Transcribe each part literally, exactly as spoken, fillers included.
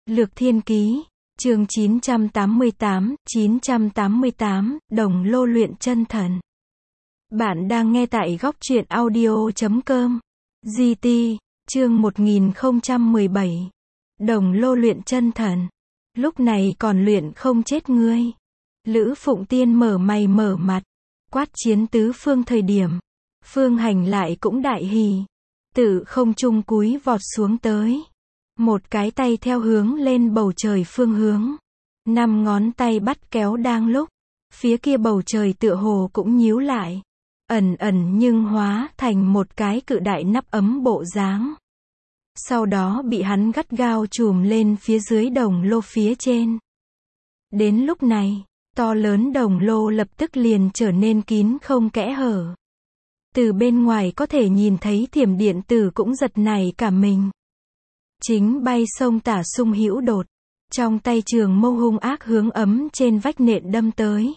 Lược Thiên Ký, chương chín trăm tám mươi tám, chín trăm tám mươi tám, Đồng Lô luyện chân thần. Bạn đang nghe tại góc truyện audio chấm com. giê tê, chương một nghìn không trăm mười bảy. Đồng Lô luyện chân thần. Lúc này còn luyện không chết ngươi. Lữ Phụng Tiên mở mày mở mặt, quát chiến tứ phương thời điểm. Phương Hành lại cũng đại hỉ. Tự không trung cúi vọt xuống tới. Một cái tay theo hướng lên bầu trời phương hướng. Năm ngón tay bắt kéo đang lúc. Phía kia bầu trời tựa hồ cũng nhíu lại. Ẩn ẩn nhưng hóa thành một cái cự đại nắp ấm bộ dáng. Sau đó bị hắn gắt gao chùm lên phía dưới đồng lô phía trên. Đến lúc này, to lớn đồng lô lập tức liền trở nên kín không kẽ hở. Từ bên ngoài có thể nhìn thấy Thiểm Điện Tử cũng giật nảy cả mình. Chính bay sông tả sung hữu đột. Trong tay trường mâu hung ác hướng ấm trên vách nện đâm tới.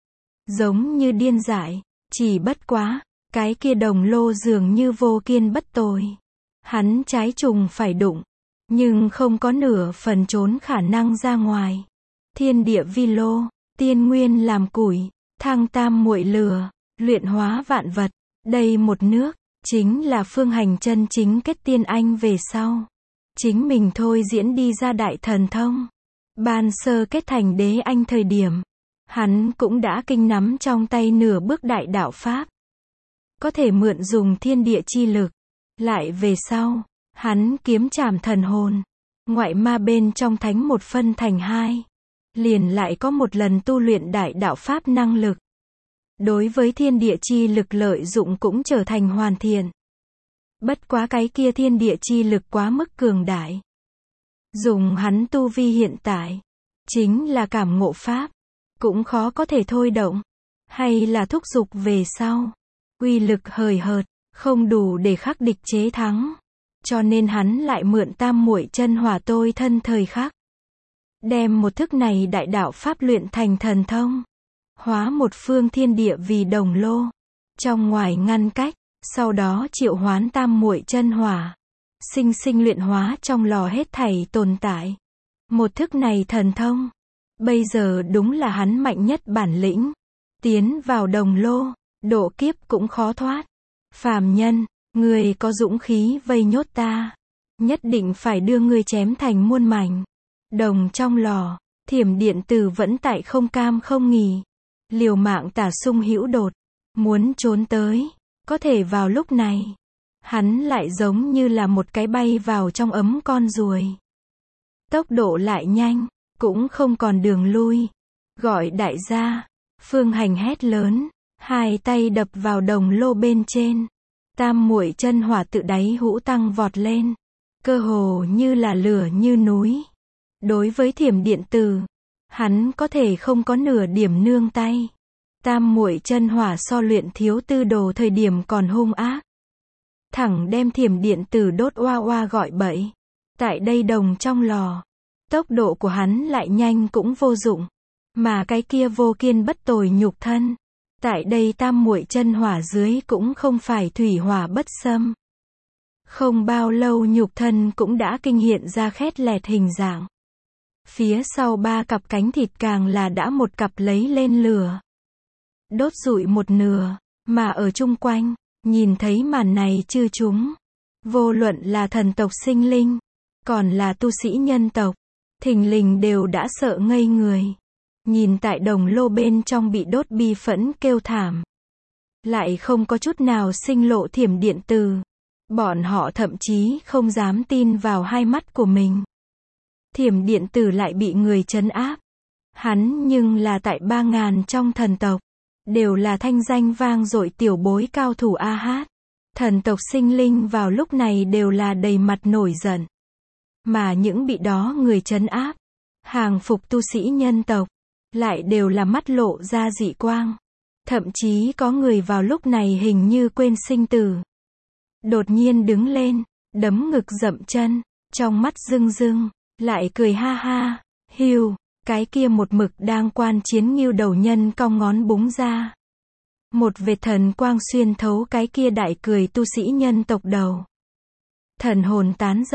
Giống như điên dại. Chỉ bất quá, cái kia đồng lô dường như vô kiên bất tồi. Hắn trái trùng phải đụng. Nhưng không có nửa phần trốn khả năng ra ngoài. Thiên địa vi lô, tiên nguyên làm củi, thăng tam muội lửa, luyện hóa vạn vật. Đây một nước, chính là Phương Hành chân chính kết tiên anh về sau. Chính mình thôi diễn đi ra đại thần thông. Ban sơ kết thành đế anh thời điểm. Hắn cũng đã kinh nắm trong tay nửa bước đại đạo Pháp. Có thể mượn dùng thiên địa chi lực. Lại về sau, hắn kiếm trảm thần hồn. Ngoại ma bên trong thánh một phân thành hai. Liền lại có một lần tu luyện đại đạo Pháp năng lực. Đối với thiên địa chi lực lợi dụng cũng trở thành hoàn thiện. Bất quá cái kia thiên địa chi lực quá mức cường đại. Dùng hắn tu vi hiện tại, chính là cảm ngộ Pháp, cũng khó có thể thôi động, hay là thúc giục về sau. Uy lực hời hợt, không đủ để khắc địch chế thắng. Cho nên hắn lại mượn tam muội chân hỏa tôi thân thời khắc. Đem một thức này đại đạo Pháp luyện thành thần thông. Hóa một phương thiên địa vì đồng lô. Trong ngoài ngăn cách. Sau đó triệu hoán tam muội chân hỏa. Sinh sinh luyện hóa trong lò hết thảy tồn tại. Một thức này thần thông. Bây giờ đúng là hắn mạnh nhất bản lĩnh. Tiến vào đồng lô. Độ kiếp cũng khó thoát. Phàm nhân, người có dũng khí vây nhốt ta. Nhất định phải đưa ngươi chém thành muôn mảnh. Đồng trong lò. Thiểm Điện Tử vẫn tại không cam không nghỉ. Liều mạng tả sung hữu đột. Muốn trốn tới. Có thể vào lúc này, hắn lại giống như là một cái bay vào trong ấm con ruồi. Tốc độ lại nhanh, cũng không còn đường lui. Gọi đại gia, Phương Hành hét lớn, hai tay đập vào đồng lô bên trên. Tam muội chân hỏa tự đáy hũ tăng vọt lên, cơ hồ như là lửa như núi. Đối với Thiểm Điện Tử, hắn có thể không có nửa điểm nương tay. Tam muội chân hỏa so luyện thiếu tư đồ thời điểm còn hung ác. Thẳng đem Thiểm Điện Tử đốt oa oa gọi bậy. Tại đây đồng trong lò. Tốc độ của hắn lại nhanh cũng vô dụng. Mà cái kia vô kiên bất tồi nhục thân. Tại đây tam muội chân hỏa dưới cũng không phải thủy hỏa bất xâm. Không bao lâu nhục thân cũng đã kinh hiện ra khét lẹt hình dạng. Phía sau ba cặp cánh thịt càng là đã một cặp lấy lên lửa. Đốt rụi một nửa, mà ở chung quanh, nhìn thấy màn này chư chúng. Vô luận là thần tộc sinh linh, còn là tu sĩ nhân tộc, thình lình đều đã sợ ngây người. Nhìn tại đồng lô bên trong bị đốt bi phẫn kêu thảm. Lại không có chút nào sinh lộ Thiểm Điện Tử. Bọn họ thậm chí không dám tin vào hai mắt của mình. Thiểm Điện Tử lại bị người trấn áp. Hắn nhưng là tại ba ngàn trong thần tộc. Đều là thanh danh vang dội tiểu bối cao thủ a hát. Thần tộc sinh linh vào lúc này đều là đầy mặt nổi giận. Mà những bị đó người trấn áp, hàng phục tu sĩ nhân tộc, lại đều là mắt lộ ra dị quang. Thậm chí có người vào lúc này hình như quên sinh tử. Đột nhiên đứng lên, đấm ngực dậm chân, trong mắt rưng rưng, lại cười ha ha, hiu. Cái kia một mực đang quan chiến Ngưu đầu nhân cong ngón búng ra. Một vệt thần quang xuyên thấu cái kia đại cười tu sĩ nhân tộc đầu. Thần hồn tán giật,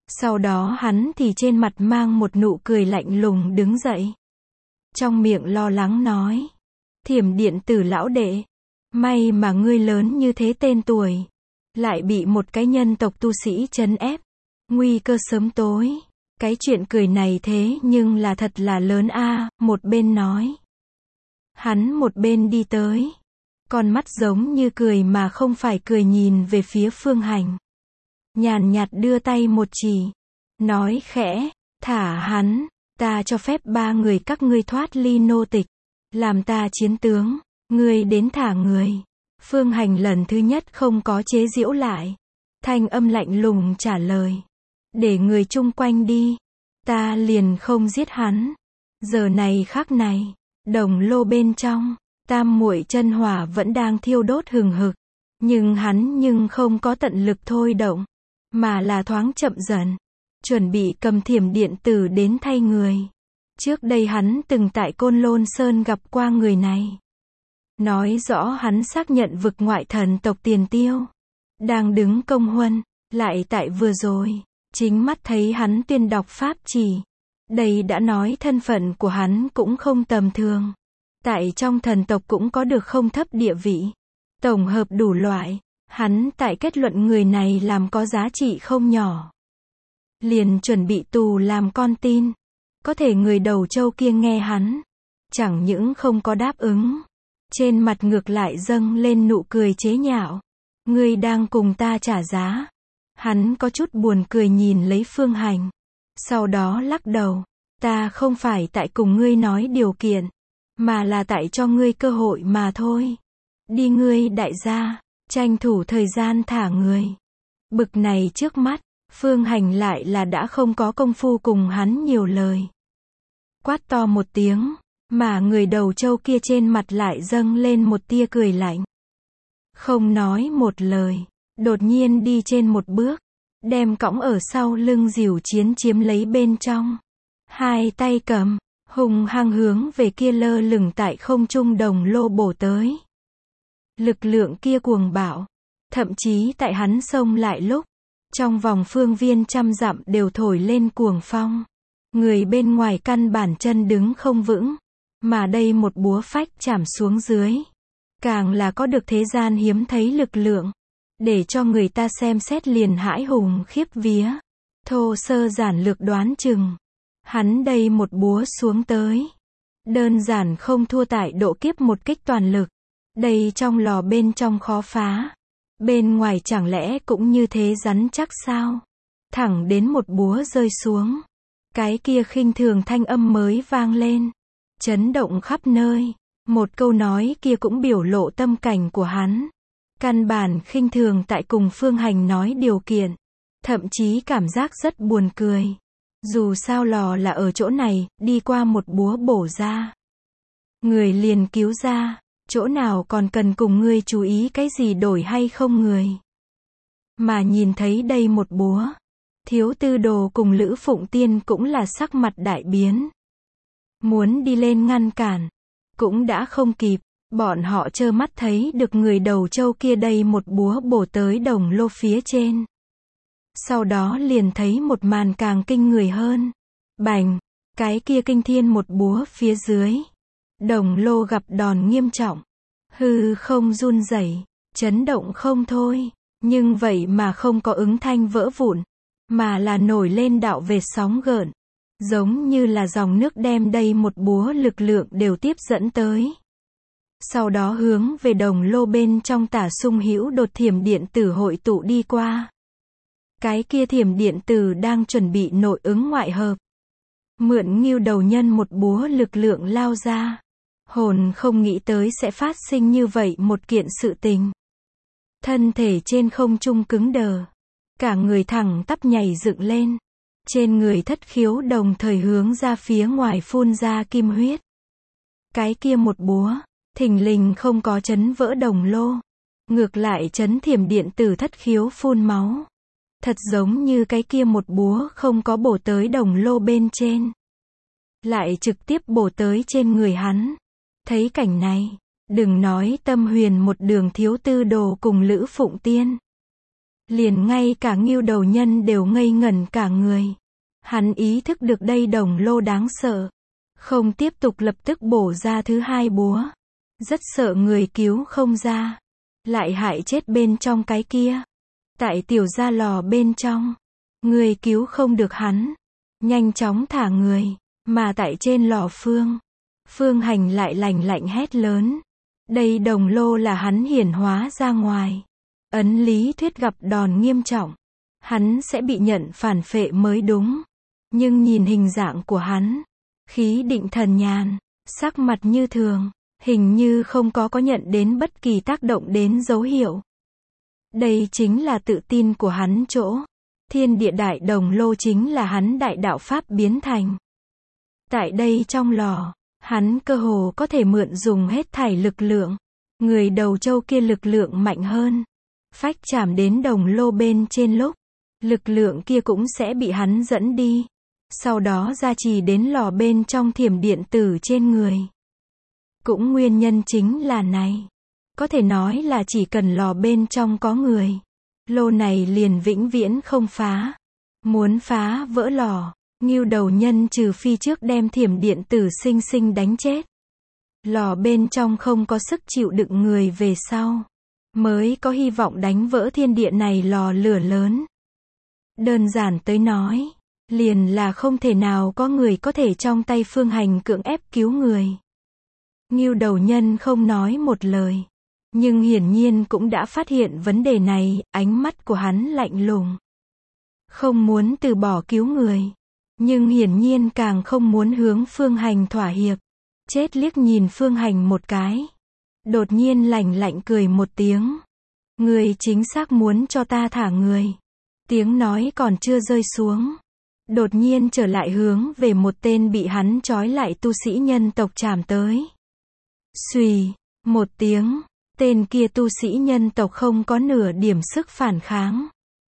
Sau đó hắn thì trên mặt mang một nụ cười lạnh lùng đứng dậy. Trong miệng lo lắng nói. Thiểm điện tử lão đệ. May mà ngươi lớn như thế tên tuổi. Lại bị một cái nhân tộc tu sĩ trấn ép. Nguy cơ sớm tối. Cái chuyện cười này thế nhưng là thật là lớn a, một bên nói. Hắn một bên đi tới. Con mắt giống như cười mà không phải cười nhìn về phía Phương Hành. Nhàn nhạt đưa tay một chỉ. Nói khẽ, thả hắn, ta cho phép ba người các ngươi thoát ly nô tịch. Làm ta chiến tướng, ngươi đến thả người. Phương Hành lần thứ nhất không có chế giễu lại. Thanh âm lạnh lùng trả lời. Để người chung quanh đi. Ta liền không giết hắn. Giờ này khắc này, đồng lô bên trong, tam muội chân hỏa vẫn đang thiêu đốt hừng hực. Nhưng hắn nhưng không có tận lực thôi động. Mà là thoáng chậm dần. Chuẩn bị cầm thiểm điện tử đến thay người. Trước đây hắn từng tại Côn Lôn Sơn gặp qua người này. Nói rõ hắn xác nhận vực ngoại thần tộc Tiền Tiêu. Đang đứng công huân. Lại tại vừa rồi. Chính mắt thấy hắn tuyên đọc pháp chỉ. Đây đã nói thân phận của hắn cũng không tầm thường. Tại trong thần tộc cũng có được không thấp địa vị. Tổng hợp đủ loại. Hắn tại kết luận người này làm có giá trị không nhỏ. Liền chuẩn bị tù làm con tin. Có thể người đầu trâu kia nghe hắn. Chẳng những không có đáp ứng. Trên mặt ngược lại dâng lên nụ cười chế nhạo. Ngươi đang cùng ta trả giá. Hắn có chút buồn cười nhìn lấy Phương Hành. Sau đó lắc đầu. Ta không phải tại cùng ngươi nói điều kiện. Mà là tại cho ngươi cơ hội mà thôi. Đi ngươi đại gia. Tranh thủ thời gian thả người. Bực này trước mắt. Phương Hành lại là đã không có công phu cùng hắn nhiều lời. Quát to một tiếng. Mà người đầu trâu kia trên mặt lại dâng lên một tia cười lạnh. Không nói một lời. Đột nhiên đi trên một bước. Đem cõng ở sau lưng dìu chiến chiếm lấy bên trong. Hai tay cầm. Hùng hăng hướng về kia lơ lửng tại không trung đồng lô bổ tới. Lực lượng kia cuồng bạo. Thậm chí tại hắn xông lại lúc. Trong vòng phương viên trăm dặm đều thổi lên cuồng phong. Người bên ngoài căn bản chân đứng không vững. Mà đây một búa phách chảm xuống dưới. Càng là có được thế gian hiếm thấy lực lượng. Để cho người ta xem xét liền hãi hùng khiếp vía. Thô sơ giản lược đoán chừng. Hắn đây một búa xuống tới. Đơn giản không thua tại độ kiếp một kích toàn lực. Đây trong lò bên trong khó phá. Bên ngoài chẳng lẽ cũng như thế rắn chắc sao? Thẳng đến một búa rơi xuống. Cái kia khinh thường thanh âm mới vang lên. Chấn động khắp nơi. Một câu nói kia cũng biểu lộ tâm cảnh của hắn. Căn bản khinh thường tại cùng Phương Hành nói điều kiện. Thậm chí cảm giác rất buồn cười. Dù sao lò là ở chỗ này, đi qua một búa bổ ra. Người liền cứu ra. Chỗ nào còn cần cùng ngươi chú ý cái gì đổi hay không người. Mà nhìn thấy đây một búa. Thiếu tư đồ cùng Lữ Phụng Tiên cũng là sắc mặt đại biến. Muốn đi lên ngăn cản. Cũng đã không kịp. Bọn họ trơ mắt thấy được người đầu trâu kia đây một búa bổ tới đồng lô phía trên. Sau đó liền thấy một màn càng kinh người hơn. Bành. Cái kia kinh thiên một búa phía dưới. Đồng lô gặp đòn nghiêm trọng. Hư không run rẩy, chấn động không thôi. Nhưng vậy mà không có ứng thanh vỡ vụn. Mà là nổi lên đạo vệt sóng gợn. Giống như là dòng nước đem đây một búa lực lượng đều tiếp dẫn tới. Sau đó hướng về đồng lô bên trong tả sung hữu đột thiểm điện tử hội tụ đi qua. Cái kia thiểm điện tử đang chuẩn bị nội ứng ngoại hợp. Mượn Ngưu đầu nhân một búa lực lượng lao ra. Hồn không nghĩ tới sẽ phát sinh như vậy một kiện sự tình. Thân thể trên không trung cứng đờ. Cả người thẳng tắp nhảy dựng lên. Trên người thất khiếu đồng thời hướng ra phía ngoài phun ra kim huyết. Cái kia một búa, thình lình không có chấn vỡ đồng lô. Ngược lại chấn thiểm điện tử thất khiếu phun máu. Thật giống như cái kia một búa không có bổ tới đồng lô bên trên. Lại trực tiếp bổ tới trên người hắn. Thấy cảnh này, đừng nói Tâm Huyền một đường thiếu tư đồ cùng Lữ Phụng Tiên. Liền ngay cả Ngưu Đầu Nhân đều ngây ngẩn cả người. Hắn ý thức được đây đồng lô đáng sợ. Không tiếp tục lập tức bổ ra thứ hai búa. Rất sợ người cứu không ra. Lại hại chết bên trong cái kia. Tại tiểu gia lò bên trong. Người cứu không được hắn. Nhanh chóng thả người. Mà tại trên lò Phương. Phương Hành lại lành lạnh hét lớn. Đây đồng lô là hắn hiển hóa ra ngoài. Ấn lý thuyết gặp đòn nghiêm trọng. Hắn sẽ bị nhận phản phệ mới đúng. Nhưng nhìn hình dạng của hắn. Khí định thần nhàn. Sắc mặt như thường. Hình như không có có nhận đến bất kỳ tác động đến dấu hiệu. Đây chính là tự tin của hắn chỗ. Thiên địa đại đồng lô chính là hắn đại đạo pháp biến thành. Tại đây trong lò, hắn cơ hồ có thể mượn dùng hết thảy lực lượng. Người đầu trâu kia lực lượng mạnh hơn. Phách chạm đến đồng lô bên trên lúc. Lực lượng kia cũng sẽ bị hắn dẫn đi. Sau đó gia trì đến lò bên trong thiểm điện tử trên người. Cũng nguyên nhân chính là này. Có thể nói là chỉ cần lò bên trong có người. Lô này liền vĩnh viễn không phá. Muốn phá vỡ lò. Ngưu Đầu Nhân trừ phi trước đem thiểm điện tử sinh sinh đánh chết. Lò bên trong không có sức chịu đựng người về sau. Mới có hy vọng đánh vỡ thiên địa này lò lửa lớn. Đơn giản tới nói. Liền là không thể nào có người có thể trong tay Phương Hành cưỡng ép cứu người. Ngưu Đầu Nhân không nói một lời. Nhưng hiển nhiên cũng đã phát hiện vấn đề này, ánh mắt của hắn lạnh lùng. Không muốn từ bỏ cứu người. Nhưng hiển nhiên càng không muốn hướng Phương Hành thỏa hiệp. Chết liếc nhìn Phương Hành một cái. Đột nhiên lạnh lạnh cười một tiếng. Người chính xác muốn cho ta thả người. Tiếng nói còn chưa rơi xuống. Đột nhiên trở lại hướng về một tên bị hắn trói lại tu sĩ nhân tộc chạm tới. Xùy, một tiếng, tên kia tu sĩ nhân tộc không có nửa điểm sức phản kháng.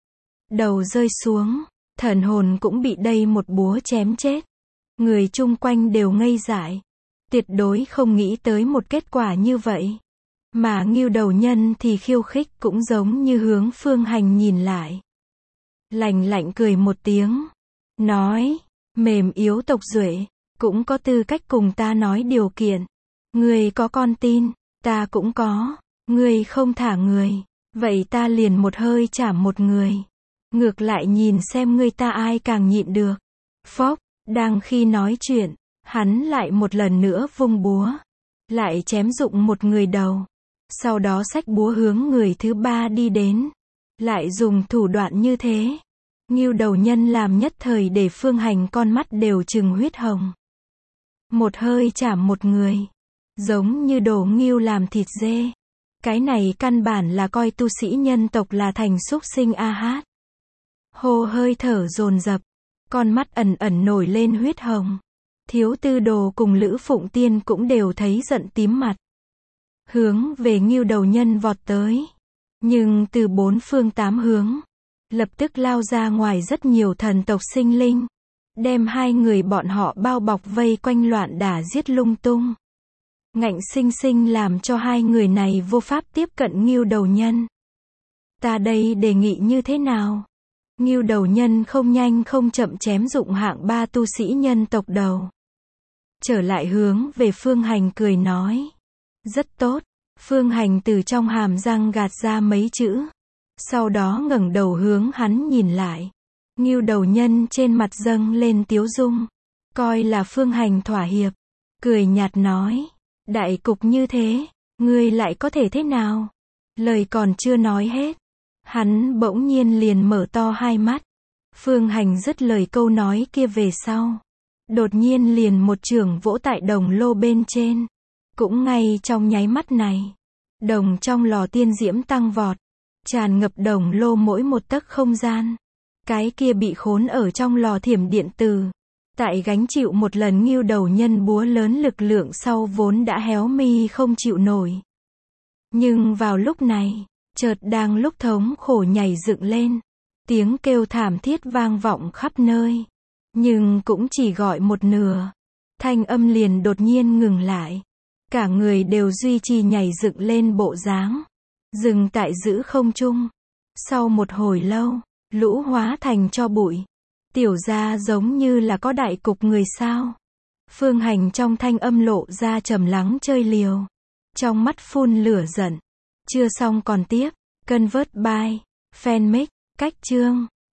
Đầu rơi xuống, thần hồn cũng bị đây một búa chém chết. Người chung quanh đều ngây dại. Tuyệt đối không nghĩ tới một kết quả như vậy. Mà Ngưu Đầu Nhân thì khiêu khích cũng giống như hướng Phương Hành nhìn lại. Lạnh lạnh cười một tiếng. Nói, mềm yếu tộc duệ, cũng có tư cách cùng ta nói điều kiện. Người có con tin, ta cũng có. Người không thả người, vậy ta liền một hơi chảm một người. Ngược lại nhìn xem người ta ai càng nhịn được. Phốc, đang khi nói chuyện, hắn lại một lần nữa vung búa. Lại chém dụng một người đầu. Sau đó xách búa hướng người thứ ba đi đến. Lại dùng thủ đoạn như thế. Ngưu Đầu Nhân làm nhất thời để Phương Hành con mắt đều trừng huyết hồng. Một hơi chảm một người. Giống như đồ ngưu làm thịt dê. Cái này căn bản là coi tu sĩ nhân tộc là thành súc sinh a hát. Hô hơi thở dồn dập. Con mắt ẩn ẩn nổi lên huyết hồng. Thiếu Tư Đồ cùng Lữ Phụng Tiên cũng đều thấy giận tím mặt. Hướng về Ngưu Đầu Nhân vọt tới. Nhưng từ bốn phương tám hướng. Lập tức lao ra ngoài rất nhiều thần tộc sinh linh. Đem hai người bọn họ bao bọc vây quanh loạn đả giết lung tung. Ngạnh sinh sinh làm cho hai người này vô pháp tiếp cận Ngưu Đầu Nhân. Ta đây đề nghị như thế nào? Ngưu Đầu Nhân không nhanh không chậm chém dụng hạng ba tu sĩ nhân tộc đầu. Trở lại hướng về Phương Hành cười nói. Rất tốt. Phương Hành từ trong hàm răng gạt ra mấy chữ. Sau đó ngẩng đầu hướng hắn nhìn lại. Ngưu Đầu Nhân trên mặt dâng lên tiếu dung. Coi là Phương Hành thỏa hiệp. Cười nhạt nói. Đại cục như thế, ngươi lại có thể thế nào? Lời còn chưa nói hết. Hắn bỗng nhiên liền mở to hai mắt. Phương Hành dứt lời câu nói kia về sau. Đột nhiên liền một chưởng vỗ tại đồng lô bên trên. Cũng ngay trong nháy mắt này. Đồng trong lò tiên diễm tăng vọt. Tràn ngập đồng lô mỗi một tấc không gian. Cái kia bị khốn ở trong lò thiểm điện tử. Tại gánh chịu một lần Ngưu Đầu Nhân búa lớn lực lượng sau vốn đã héo mi không chịu nổi. Nhưng vào lúc này, chợt đang lúc thống khổ nhảy dựng lên. Tiếng kêu thảm thiết vang vọng khắp nơi. Nhưng cũng chỉ gọi một nửa. Thanh âm liền đột nhiên ngừng lại. Cả người đều duy trì nhảy dựng lên bộ dáng. Dừng tại giữa không trung. Sau một hồi lâu, lũ hóa thành tro bụi. Tiểu gia giống như là có đại cục người sao. Phương Hành trong thanh âm lộ ra trầm lắng chơi liều. Trong mắt phun lửa giận. Chưa xong còn tiếp. Convert by Fanmix. Cách chương